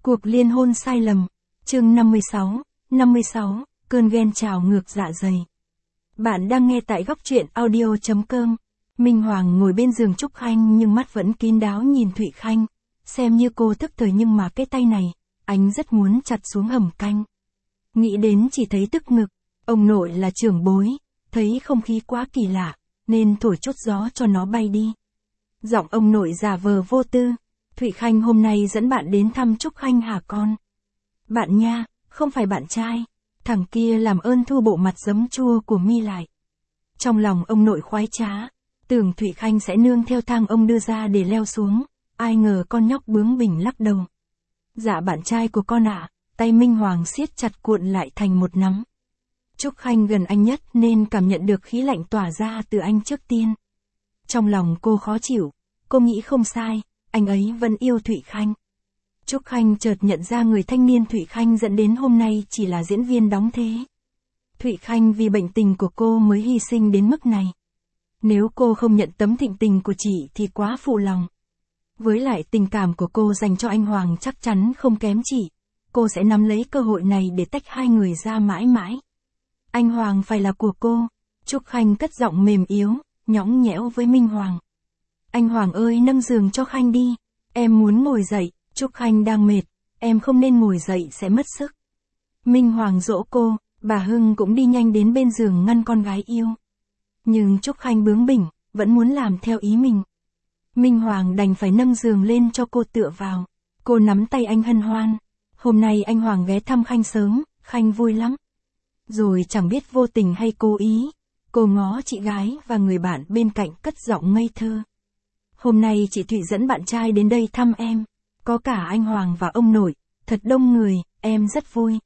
Cuộc liên hôn sai lầm. Chương 56, cơn ghen trào ngược dạ dày. Bạn đang nghe tại góc truyện audio.com. Minh Hoàng ngồi bên giường Trúc Khanh nhưng mắt vẫn kín đáo nhìn Thụy Khanh. Xem như cô thức thời nhưng mà cái tay này, anh rất muốn chặt xuống hầm canh. Nghĩ đến chỉ thấy tức ngực, ông nội là trưởng bối, thấy không khí quá kỳ lạ, nên thổi chút gió cho nó bay đi. Giọng ông nội giả vờ vô tư. Thụy Khanh hôm nay dẫn bạn đến thăm Trúc Khanh hả con? Bạn nha, không phải bạn trai. Thằng kia làm ơn thu bộ mặt giấm chua của mi lại. Trong lòng ông nội khoái trá, tưởng Thụy Khanh sẽ nương theo thang ông đưa ra để leo xuống, ai ngờ con nhóc bướng bỉnh lắc đầu. Dạ bạn trai của con ạ, tay Minh Hoàng siết chặt cuộn lại thành một nắm. Trúc Khanh gần anh nhất nên cảm nhận được khí lạnh tỏa ra từ anh trước tiên. Trong lòng cô khó chịu, cô nghĩ không sai, anh ấy vẫn yêu Thụy Khanh. Trúc Khanh chợt nhận ra người thanh niên Thụy Khanh dẫn đến hôm nay chỉ là diễn viên đóng thế. Thụy Khanh vì bệnh tình của cô mới hy sinh đến mức này. Nếu cô không nhận tấm thịnh tình của chị thì quá phụ lòng. Với lại tình cảm của cô dành cho anh Hoàng chắc chắn không kém chị. Cô sẽ nắm lấy cơ hội này để tách hai người ra mãi mãi. Anh Hoàng phải là của cô. Trúc Khanh cất giọng mềm yếu, nhõng nhẽo với Minh Hoàng. Anh Hoàng ơi, nâng giường cho Khanh đi. Em muốn ngồi dậy. Trúc Khanh đang mệt, em không nên ngồi dậy sẽ mất sức. Minh Hoàng dỗ cô, bà Hưng cũng đi nhanh đến bên giường ngăn con gái yêu. Nhưng Trúc Khanh bướng bỉnh, vẫn muốn làm theo ý mình. Minh Hoàng đành phải nâng giường lên cho cô tựa vào. Cô nắm tay anh hân hoan. Hôm nay anh Hoàng ghé thăm Khanh sớm, Khanh vui lắm. Rồi chẳng biết vô tình hay cố ý, cô ngó chị gái và người bạn bên cạnh cất giọng ngây thơ. Hôm nay chị Thụy dẫn bạn trai đến đây thăm em. Có cả anh Hoàng và ông nội, thật đông người, em rất vui.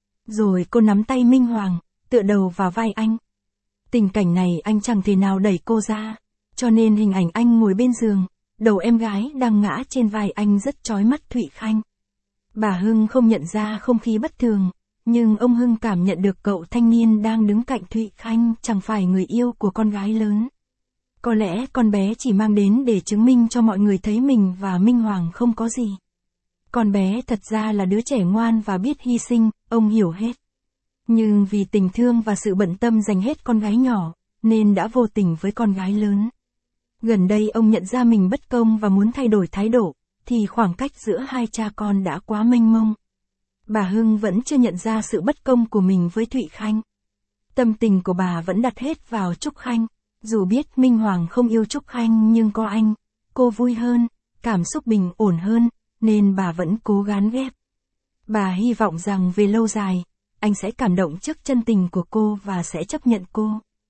Rồi cô nắm tay Minh Hoàng, tựa đầu vào vai anh. Tình cảnh này anh chẳng thể nào đẩy cô ra, cho nên hình ảnh anh ngồi bên giường, đầu em gái đang ngã trên vai anh rất chói mắt Thụy Khanh. Bà Hưng không nhận ra không khí bất thường, nhưng ông Hưng cảm nhận được cậu thanh niên đang đứng cạnh Thụy Khanh chẳng phải người yêu của con gái lớn. Có lẽ con bé chỉ mang đến để chứng minh cho mọi người thấy mình và Minh Hoàng không có gì. Con bé thật ra là đứa trẻ ngoan và biết hy sinh, ông hiểu hết. Nhưng vì tình thương và sự bận tâm dành hết con gái nhỏ, nên đã vô tình với con gái lớn. Gần đây ông nhận ra mình bất công và muốn thay đổi thái độ, thì khoảng cách giữa hai cha con đã quá mênh mông. Bà Hưng vẫn chưa nhận ra sự bất công của mình với Thụy Khanh. Tâm tình của bà vẫn đặt hết vào Trúc Khanh. Dù biết Minh Hoàng không yêu Trúc Khanh nhưng có anh, cô vui hơn, cảm xúc bình ổn hơn, nên bà vẫn cố gắng ghép. Bà hy vọng rằng về lâu dài, anh sẽ cảm động trước chân tình của cô và sẽ chấp nhận cô.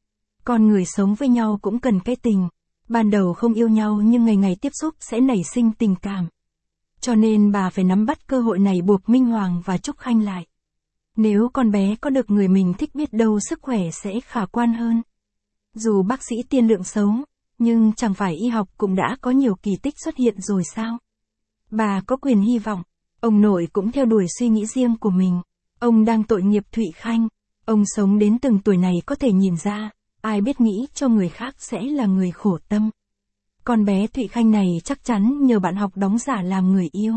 Con người sống với nhau cũng cần cái tình. Ban đầu không yêu nhau nhưng ngày ngày tiếp xúc sẽ nảy sinh tình cảm. Cho nên bà phải nắm bắt cơ hội này buộc Minh Hoàng và Trúc Khanh lại. Nếu con bé có được người mình thích biết đâu sức khỏe sẽ khả quan hơn. Dù bác sĩ tiên lượng xấu, nhưng chẳng phải y học cũng đã có nhiều kỳ tích xuất hiện rồi sao? Bà có quyền hy vọng. Ông nội cũng theo đuổi suy nghĩ riêng của mình. Ông đang tội nghiệp Thụy Khanh. Ông sống đến từng tuổi này có thể nhìn ra, ai biết nghĩ cho người khác sẽ là người khổ tâm. Con bé Thụy Khanh này chắc chắn nhờ bạn học đóng giả làm người yêu.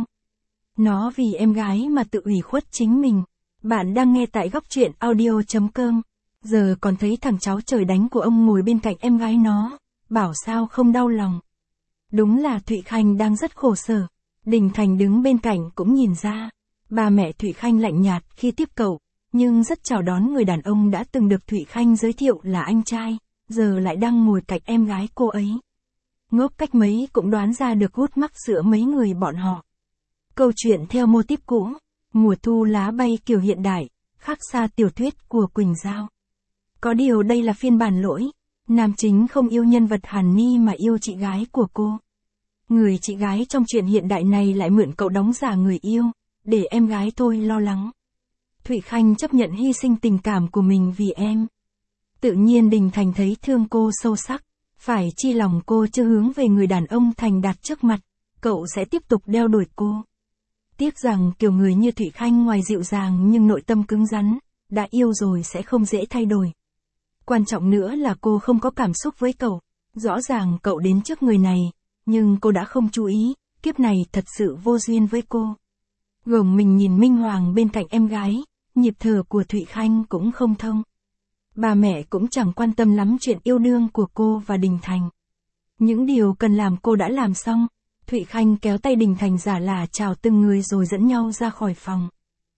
Nó vì em gái mà tự ủy khuất chính mình. Bạn đang nghe tại góc truyện audio.com. Giờ còn thấy thằng cháu trời đánh của ông ngồi bên cạnh em gái nó, bảo sao không đau lòng. Đúng là Thụy Khanh đang rất khổ sở. Đình Thành đứng bên cạnh cũng nhìn ra. Bà mẹ Thụy Khanh lạnh nhạt khi tiếp cậu, nhưng rất chào đón người đàn ông đã từng được Thụy Khanh giới thiệu là anh trai, giờ lại đang ngồi cạnh em gái cô ấy. Ngốc cách mấy cũng đoán ra được hút mắc giữa mấy người bọn họ. Câu chuyện theo mô típ cũ, mùa thu lá bay kiểu hiện đại, khác xa tiểu thuyết của Quỳnh Giao. Có điều đây là phiên bản lỗi, nam chính không yêu nhân vật Hàn Ni mà yêu chị gái của cô. Người chị gái trong chuyện hiện đại này lại mượn cậu đóng giả người yêu, để em gái tôi lo lắng. Thụy Khanh chấp nhận hy sinh tình cảm của mình vì em. Tự nhiên Đình Thành thấy thương cô sâu sắc, phải chi lòng cô chưa hướng về người đàn ông thành đạt trước mặt, cậu sẽ tiếp tục đeo đuổi cô. Tiếc rằng kiểu người như Thụy Khanh ngoài dịu dàng nhưng nội tâm cứng rắn, đã yêu rồi sẽ không dễ thay đổi. Quan trọng nữa là cô không có cảm xúc với cậu, rõ ràng cậu đến trước người này, nhưng cô đã không chú ý, kiếp này thật sự vô duyên với cô. Gồng mình nhìn Minh Hoàng bên cạnh em gái, nhịp thở của Thụy Khanh cũng không thông. Bà mẹ cũng chẳng quan tâm lắm chuyện yêu đương của cô và Đình Thành. Những điều cần làm cô đã làm xong, Thụy Khanh kéo tay Đình Thành giả lả chào từng người rồi dẫn nhau ra khỏi phòng.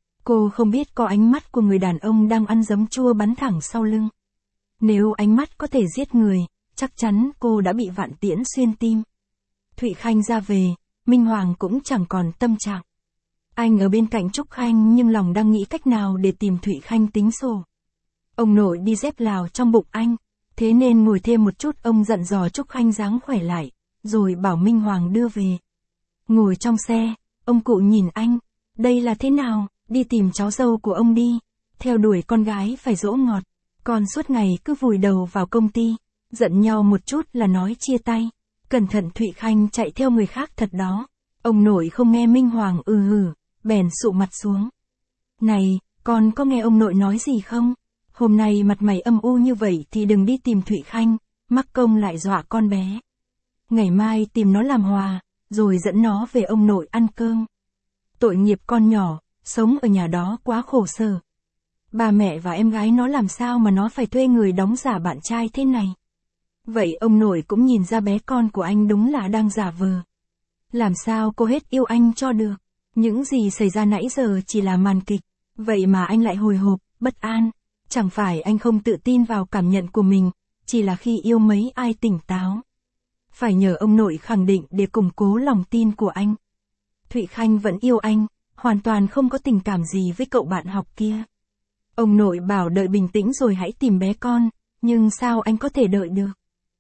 Cô không biết có ánh mắt của người đàn ông đang ăn giấm chua bắn thẳng sau lưng. Nếu ánh mắt có thể giết người, chắc chắn cô đã bị vạn tiễn xuyên tim. Thụy Khanh ra về, Minh Hoàng cũng chẳng còn tâm trạng. Anh ở bên cạnh Trúc Khanh nhưng lòng đang nghĩ cách nào để tìm Thụy Khanh tính sổ. Ông nội đi dép Lào trong bụng anh, thế nên ngồi thêm một chút ông dặn dò Trúc Khanh ráng khỏe lại, rồi bảo Minh Hoàng đưa về. Ngồi trong xe, ông cụ nhìn anh, đây là thế nào, đi tìm cháu dâu của ông đi, theo đuổi con gái phải dỗ ngọt, còn suốt ngày cứ vùi đầu vào công ty, giận nhau một chút là nói chia tay, cẩn thận Thụy Khanh chạy theo người khác thật đó. Ông nội không nghe Minh Hoàng hử, bèn sụ mặt xuống. Này, con có nghe ông nội nói gì không? Hôm nay mặt mày âm u như vậy thì đừng đi tìm Thụy Khanh, mắc công lại dọa con bé. Ngày mai tìm nó làm hòa, rồi dẫn nó về ông nội ăn cơm. Tội nghiệp con nhỏ, sống ở nhà đó quá khổ sở. Bà mẹ và em gái nó làm sao mà nó phải thuê người đóng giả bạn trai thế này? Vậy ông nội cũng nhìn ra bé con của anh đúng là đang giả vờ. Làm sao cô hết yêu anh cho được? Những gì xảy ra nãy giờ chỉ là màn kịch, vậy mà anh lại hồi hộp, bất an. Chẳng phải anh không tự tin vào cảm nhận của mình, chỉ là khi yêu mấy ai tỉnh táo. Phải nhờ ông nội khẳng định để củng cố lòng tin của anh. Thụy Khanh vẫn yêu anh, hoàn toàn không có tình cảm gì với cậu bạn học kia. Ông nội bảo đợi bình tĩnh rồi hãy tìm bé con, nhưng sao anh có thể đợi được?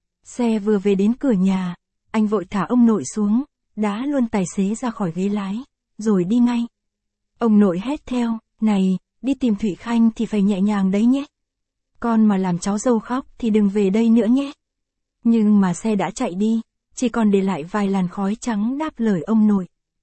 Xe vừa về đến cửa nhà, anh vội thả ông nội xuống, đá luôn tài xế ra khỏi ghế lái, rồi đi ngay. Ông nội hét theo, này, đi tìm Thụy Khanh thì phải nhẹ nhàng đấy nhé. Con mà làm cháu dâu khóc thì đừng về đây nữa nhé. Nhưng mà xe đã chạy đi, chỉ còn để lại vài làn khói trắng đáp lời ông nội.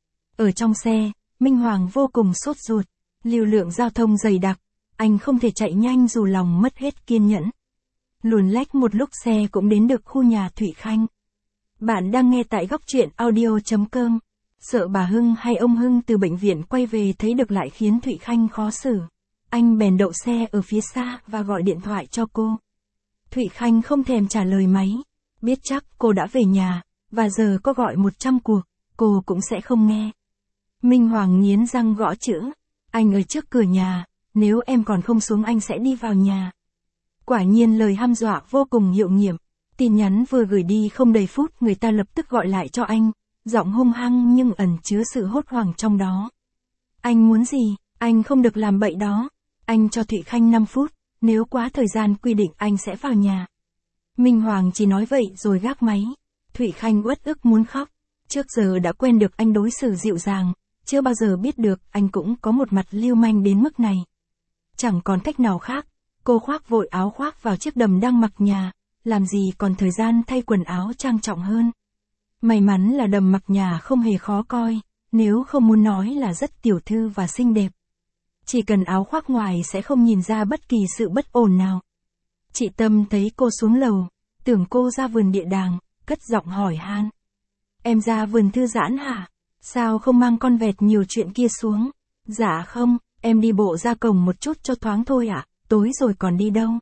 Ở trong xe, Minh Hoàng vô cùng sốt ruột, lưu lượng giao thông dày đặc, anh không thể chạy nhanh dù lòng mất hết kiên nhẫn. Luồn lách một lúc xe cũng đến được khu nhà Thụy Khanh. Bạn đang nghe tại góc truyện audio.com. Sợ bà Hưng hay ông Hưng từ bệnh viện quay về thấy được lại khiến Thụy Khanh khó xử. Anh bèn đậu xe ở phía xa và gọi điện thoại cho cô. Thụy Khanh không thèm trả lời máy, biết chắc cô đã về nhà, và giờ có gọi 100 cuộc, cô cũng sẽ không nghe. Minh Hoàng nghiến răng gõ chữ, anh ở trước cửa nhà, nếu em còn không xuống anh sẽ đi vào nhà. Quả nhiên lời hăm dọa vô cùng hiệu nghiệm, tin nhắn vừa gửi đi không đầy phút người ta lập tức gọi lại cho anh, giọng hung hăng nhưng ẩn chứa sự hốt hoảng trong đó. Anh muốn gì, anh không được làm bậy đó, anh cho Thụy Khanh 5 phút, nếu quá thời gian quy định anh sẽ vào nhà. Minh Hoàng chỉ nói vậy rồi gác máy. Thụy Khanh uất ức muốn khóc, trước giờ đã quen được anh đối xử dịu dàng, chưa bao giờ biết được anh cũng có một mặt lưu manh đến mức này. Chẳng còn cách nào khác, cô khoác vội áo khoác vào chiếc đầm đang mặc nhà, làm gì còn thời gian thay quần áo trang trọng hơn. May mắn là đầm mặc nhà không hề khó coi, nếu không muốn nói là rất tiểu thư và xinh đẹp. Chỉ cần áo khoác ngoài sẽ không nhìn ra bất kỳ sự bất ổn nào. Chị Tâm thấy cô xuống lầu, tưởng cô ra vườn địa đàng, cất giọng hỏi han. Em ra vườn thư giãn hả? Sao không mang con vẹt nhiều chuyện kia xuống? Dạ không, em đi bộ ra cổng một chút cho thoáng thôi ạ, tối rồi còn đi đâu?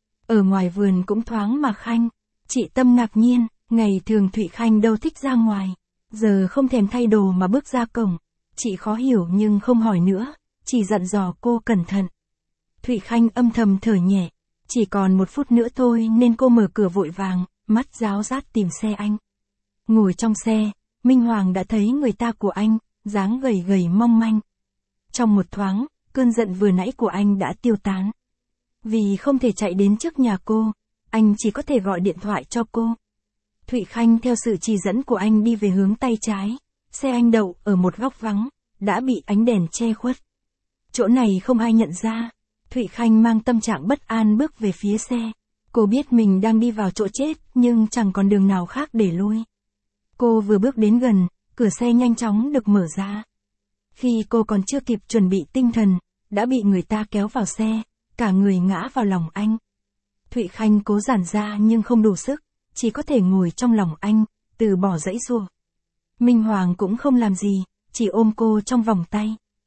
Ở ngoài vườn cũng thoáng mà Khanh. Chị Tâm ngạc nhiên, ngày thường Thụy Khanh đâu thích ra ngoài. Giờ không thèm thay đồ mà bước ra cổng. Chị khó hiểu nhưng không hỏi nữa, chỉ dặn dò cô cẩn thận. Thụy Khanh âm thầm thở nhẹ, chỉ còn 1 phút nữa thôi nên cô mở cửa vội vàng, mắt ráo rát tìm xe anh. Ngồi trong xe, Minh Hoàng đã thấy người ta của anh, dáng gầy gầy mong manh. Trong một thoáng, cơn giận vừa nãy của anh đã tiêu tán. Vì không thể chạy đến trước nhà cô, anh chỉ có thể gọi điện thoại cho cô. Thụy Khanh theo sự chỉ dẫn của anh đi về hướng tay trái, xe anh đậu ở một góc vắng, đã bị ánh đèn che khuất. Chỗ này không ai nhận ra, Thụy Khanh mang tâm trạng bất an bước về phía xe. Cô biết mình đang đi vào chỗ chết nhưng chẳng còn đường nào khác để lui. Cô vừa bước đến gần, cửa xe nhanh chóng được mở ra. Khi cô còn chưa kịp chuẩn bị tinh thần, đã bị người ta kéo vào xe, cả người ngã vào lòng anh. Thụy Khanh cố giãn ra nhưng không đủ sức, chỉ có thể ngồi trong lòng anh, từ bỏ giãy giụa. Minh Hoàng cũng không làm gì, chỉ ôm cô trong vòng tay,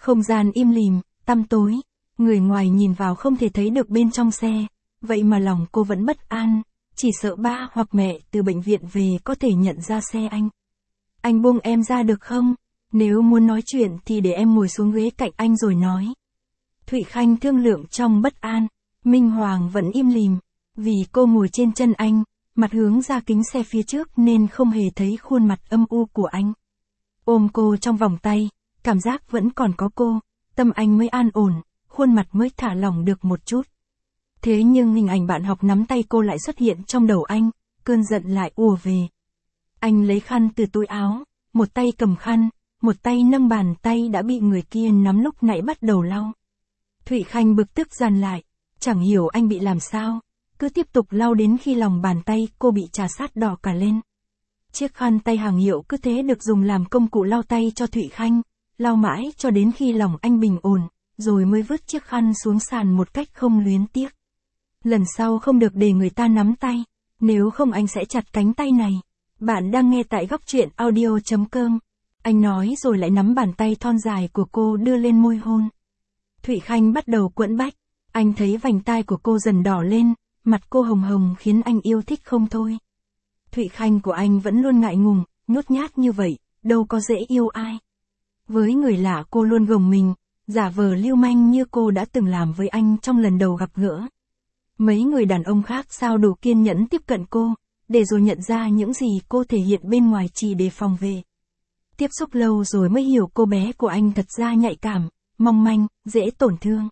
Không gian im lìm, tăm tối, người ngoài nhìn vào không thể thấy được bên trong xe, vậy mà lòng cô vẫn bất an, chỉ sợ ba hoặc mẹ từ bệnh viện về có thể nhận ra xe anh. Anh buông em ra được không? Nếu muốn nói chuyện thì để em ngồi xuống ghế cạnh anh rồi nói. Thụy Khanh thương lượng trong bất an, Minh Hoàng vẫn im lìm, vì cô ngồi trên chân anh, mặt hướng ra kính xe phía trước nên không hề thấy khuôn mặt âm u của anh. Ôm cô trong vòng tay, cảm giác vẫn còn có cô, tâm anh mới an ổn, khuôn mặt mới thả lỏng được một chút. Thế nhưng hình ảnh bạn học nắm tay cô lại xuất hiện trong đầu anh, cơn giận lại ùa về. Anh lấy khăn từ túi áo, một tay cầm khăn, một tay nâng bàn tay đã bị người kia nắm lúc nãy bắt đầu lau. Thụy Khanh bực tức dằn lại, chẳng hiểu anh bị làm sao, cứ tiếp tục lau đến khi lòng bàn tay cô bị trà sát đỏ cả lên. Chiếc khăn tay hàng hiệu cứ thế được dùng làm công cụ lau tay cho Thụy Khanh, lau mãi cho đến khi lòng anh bình ổn, rồi mới vứt chiếc khăn xuống sàn một cách không luyến tiếc. Lần sau không được để người ta nắm tay, nếu không anh sẽ chặt cánh tay này. Bạn đang nghe tại góc truyện audio.com. Anh nói rồi lại nắm bàn tay thon dài của cô đưa lên môi hôn. Thụy Khanh bắt đầu quẫn bách, anh thấy vành tai của cô dần đỏ lên, mặt cô hồng hồng khiến anh yêu thích không thôi. Thụy Khanh của anh vẫn luôn ngại ngùng, nhút nhát như vậy, đâu có dễ yêu ai. Với người lạ cô luôn gồng mình, giả vờ lưu manh như cô đã từng làm với anh trong lần đầu gặp gỡ. Mấy người đàn ông khác sao đủ kiên nhẫn tiếp cận cô, để rồi nhận ra những gì cô thể hiện bên ngoài chỉ để phòng vệ. Tiếp xúc lâu rồi mới hiểu cô bé của anh thật ra nhạy cảm, mong manh, dễ tổn thương.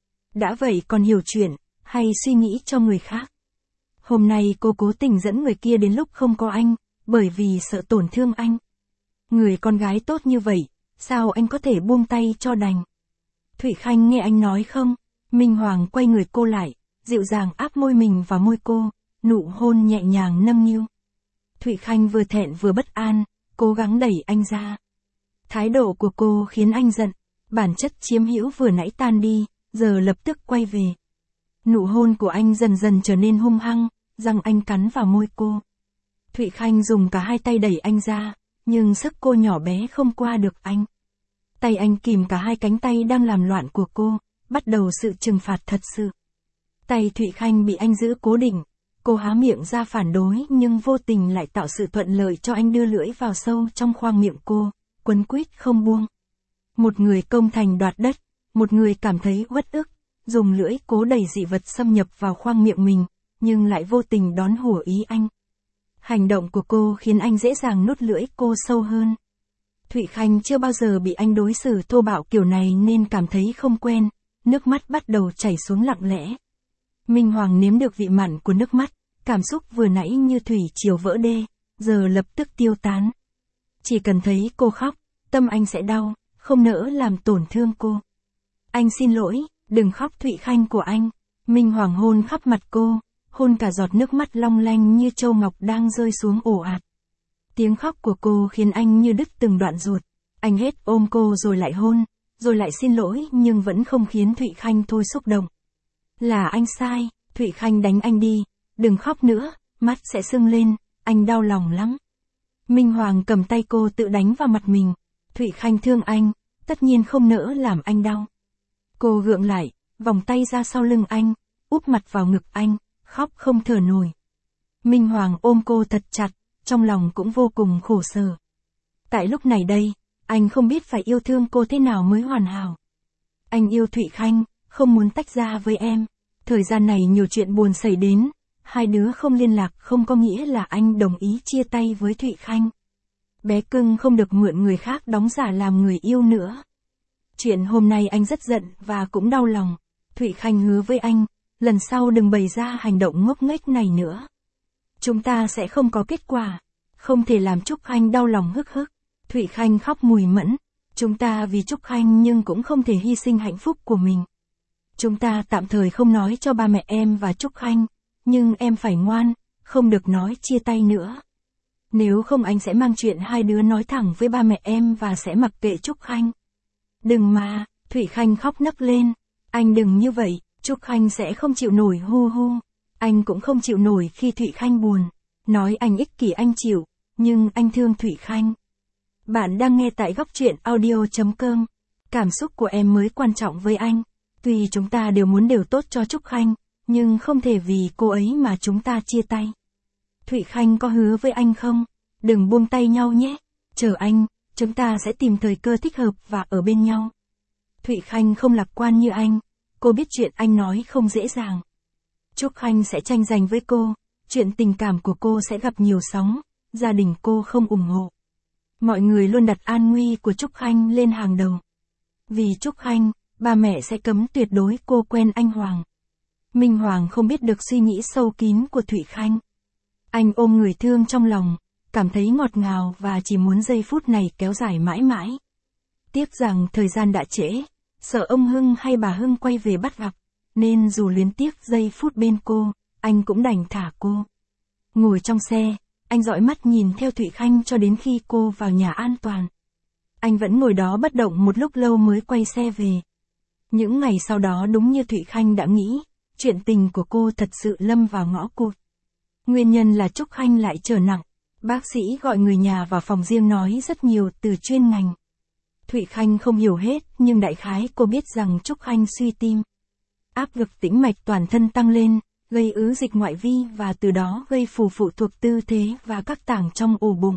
Đã vậy còn hiểu chuyện, hay suy nghĩ cho người khác. Hôm nay cô cố tình dẫn người kia đến lúc không có anh, bởi vì sợ tổn thương anh. Người con gái tốt như vậy, sao anh có thể buông tay cho đành? Thụy Khanh nghe anh nói không? Minh Hoàng quay người cô lại, dịu dàng áp môi mình vào môi cô, nụ hôn nhẹ nhàng nâng niu. Thụy Khanh vừa thẹn vừa bất an, cố gắng đẩy anh ra. Thái độ của cô khiến anh giận, bản chất chiếm hữu vừa nãy tan đi, giờ lập tức quay về. Nụ hôn của anh dần dần trở nên hung hăng, răng anh cắn vào môi cô. Thụy Khanh dùng cả hai tay đẩy anh ra, nhưng sức cô nhỏ bé không qua được anh. Tay anh kìm cả hai cánh tay đang làm loạn của cô, bắt đầu sự trừng phạt thật sự. Tay Thụy Khanh bị anh giữ cố định, cô há miệng ra phản đối nhưng vô tình lại tạo sự thuận lợi cho anh đưa lưỡi vào sâu trong khoang miệng cô, quấn quýt không buông. Một người công thành đoạt đất, một người cảm thấy uất ức, dùng lưỡi cố đẩy dị vật xâm nhập vào khoang miệng mình, nhưng lại vô tình đón hùa ý anh. Hành động của cô khiến anh dễ dàng nuốt lưỡi cô sâu hơn. Thụy Khanh chưa bao giờ bị anh đối xử thô bạo kiểu này nên cảm thấy không quen, nước mắt bắt đầu chảy xuống lặng lẽ. Minh Hoàng nếm được vị mặn của nước mắt, cảm xúc vừa nãy như thủy triều vỡ đê, giờ lập tức tiêu tán. Chỉ cần thấy cô khóc, tâm anh sẽ đau, không nỡ làm tổn thương cô. Anh xin lỗi, đừng khóc Thụy Khanh của anh. Minh Hoàng hôn khắp mặt cô, hôn cả giọt nước mắt long lanh như châu ngọc đang rơi xuống ồ ạt. Tiếng khóc của cô khiến anh như đứt từng đoạn ruột. Anh hết ôm cô rồi lại hôn, rồi lại xin lỗi nhưng vẫn không khiến Thụy Khanh thôi xúc động. Là anh sai, Thụy Khanh đánh anh đi, đừng khóc nữa, mắt sẽ sưng lên, anh đau lòng lắm. Minh Hoàng cầm tay cô tự đánh vào mặt mình. Thụy Khanh thương anh, tất nhiên không nỡ làm anh đau. Cô gượng lại, vòng tay ra sau lưng anh, úp mặt vào ngực anh, khóc không thở nổi. Minh Hoàng ôm cô thật chặt, trong lòng cũng vô cùng khổ sở. Tại lúc này đây, anh không biết phải yêu thương cô thế nào mới hoàn hảo. Anh yêu Thụy Khanh, không muốn tách ra với em. Thời gian này nhiều chuyện buồn xảy đến, hai đứa không liên lạc không có nghĩa là anh đồng ý chia tay với Thụy Khanh. Bé cưng không được mượn người khác đóng giả làm người yêu nữa. Chuyện hôm nay anh rất giận và cũng đau lòng. Thụy Khanh hứa với anh, lần sau đừng bày ra hành động ngốc nghếch này nữa. Chúng ta sẽ không có kết quả. Không thể làm Trúc Khanh đau lòng hức hức. Thụy Khanh khóc mùi mẫn. Chúng ta vì Trúc Khanh nhưng cũng không thể hy sinh hạnh phúc của mình. Chúng ta tạm thời không nói cho ba mẹ em và Trúc Khanh, nhưng em phải ngoan, không được nói chia tay nữa. Nếu không anh sẽ mang chuyện hai đứa nói thẳng với ba mẹ em và sẽ mặc kệ Trúc Khanh. Đừng mà, Thụy Khanh khóc nấc lên. Anh đừng như vậy, Trúc Khanh sẽ không chịu nổi hu hu. Anh cũng không chịu nổi khi Thụy Khanh buồn. Nói anh ích kỷ anh chịu, nhưng anh thương Thụy Khanh. Bạn đang nghe tại góc truyện audio.com. Cảm xúc của em mới quan trọng với anh. Tuy chúng ta đều muốn điều tốt cho Trúc Khanh, nhưng không thể vì cô ấy mà chúng ta chia tay. Thụy Khanh có hứa với anh không? Đừng buông tay nhau nhé. Chờ anh, chúng ta sẽ tìm thời cơ thích hợp và ở bên nhau. Thụy Khanh không lạc quan như anh. Cô biết chuyện anh nói không dễ dàng. Trúc Khanh sẽ tranh giành với cô. Chuyện tình cảm của cô sẽ gặp nhiều sóng. Gia đình cô không ủng hộ. Mọi người luôn đặt an nguy của Trúc Khanh lên hàng đầu. Vì Trúc Khanh, ba mẹ sẽ cấm tuyệt đối cô quen anh Hoàng. Minh Hoàng không biết được suy nghĩ sâu kín của Thụy Khanh. Anh ôm người thương trong lòng, cảm thấy ngọt ngào và chỉ muốn giây phút này kéo dài mãi mãi. Tiếc rằng thời gian đã trễ, sợ ông Hưng hay bà Hưng quay về bắt gặp, nên dù luyến tiếc giây phút bên cô, anh cũng đành thả cô. Ngồi trong xe, anh dõi mắt nhìn theo Thụy Khanh cho đến khi cô vào nhà an toàn. Anh vẫn ngồi đó bất động một lúc lâu mới quay xe về. Những ngày sau đó đúng như Thụy Khanh đã nghĩ, chuyện tình của cô thật sự lâm vào ngõ cụt. Nguyên nhân là Trúc Khanh lại trở nặng. Bác sĩ gọi người nhà vào phòng riêng nói rất nhiều từ chuyên ngành. Thụy Khanh không hiểu hết, nhưng đại khái cô biết rằng Trúc Khanh suy tim. Áp lực tĩnh mạch toàn thân tăng lên, gây ứ dịch ngoại vi và từ đó gây phù phụ thuộc tư thế và các tảng trong ổ bụng.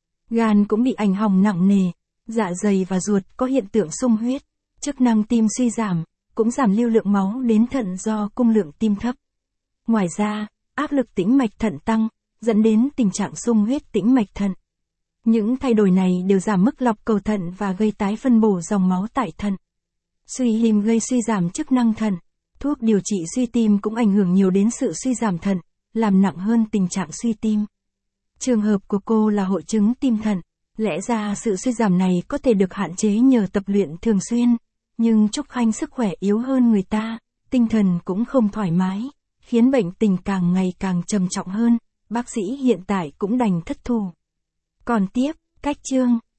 Gan cũng bị ảnh hưởng nặng nề, dạ dày và ruột có hiện tượng sung huyết, chức năng tim suy giảm, cũng giảm lưu lượng máu đến thận do cung lượng tim thấp. Ngoài ra, áp lực tĩnh mạch thận tăng, dẫn đến tình trạng sung huyết tĩnh mạch thận. Những thay đổi này đều giảm mức lọc cầu thận và gây tái phân bổ dòng máu tại thận. Suy tim gây suy giảm chức năng thận. Thuốc điều trị suy tim cũng ảnh hưởng nhiều đến sự suy giảm thận, làm nặng hơn tình trạng suy tim. Trường hợp của cô là hội chứng tim thận. Lẽ ra sự suy giảm này có thể được hạn chế nhờ tập luyện thường xuyên, nhưng Trúc Khanh sức khỏe yếu hơn người ta, tinh thần cũng không thoải mái, khiến bệnh tình càng ngày càng trầm trọng hơn, bác sĩ hiện tại cũng đành thất thủ. Còn tiếp, cách chương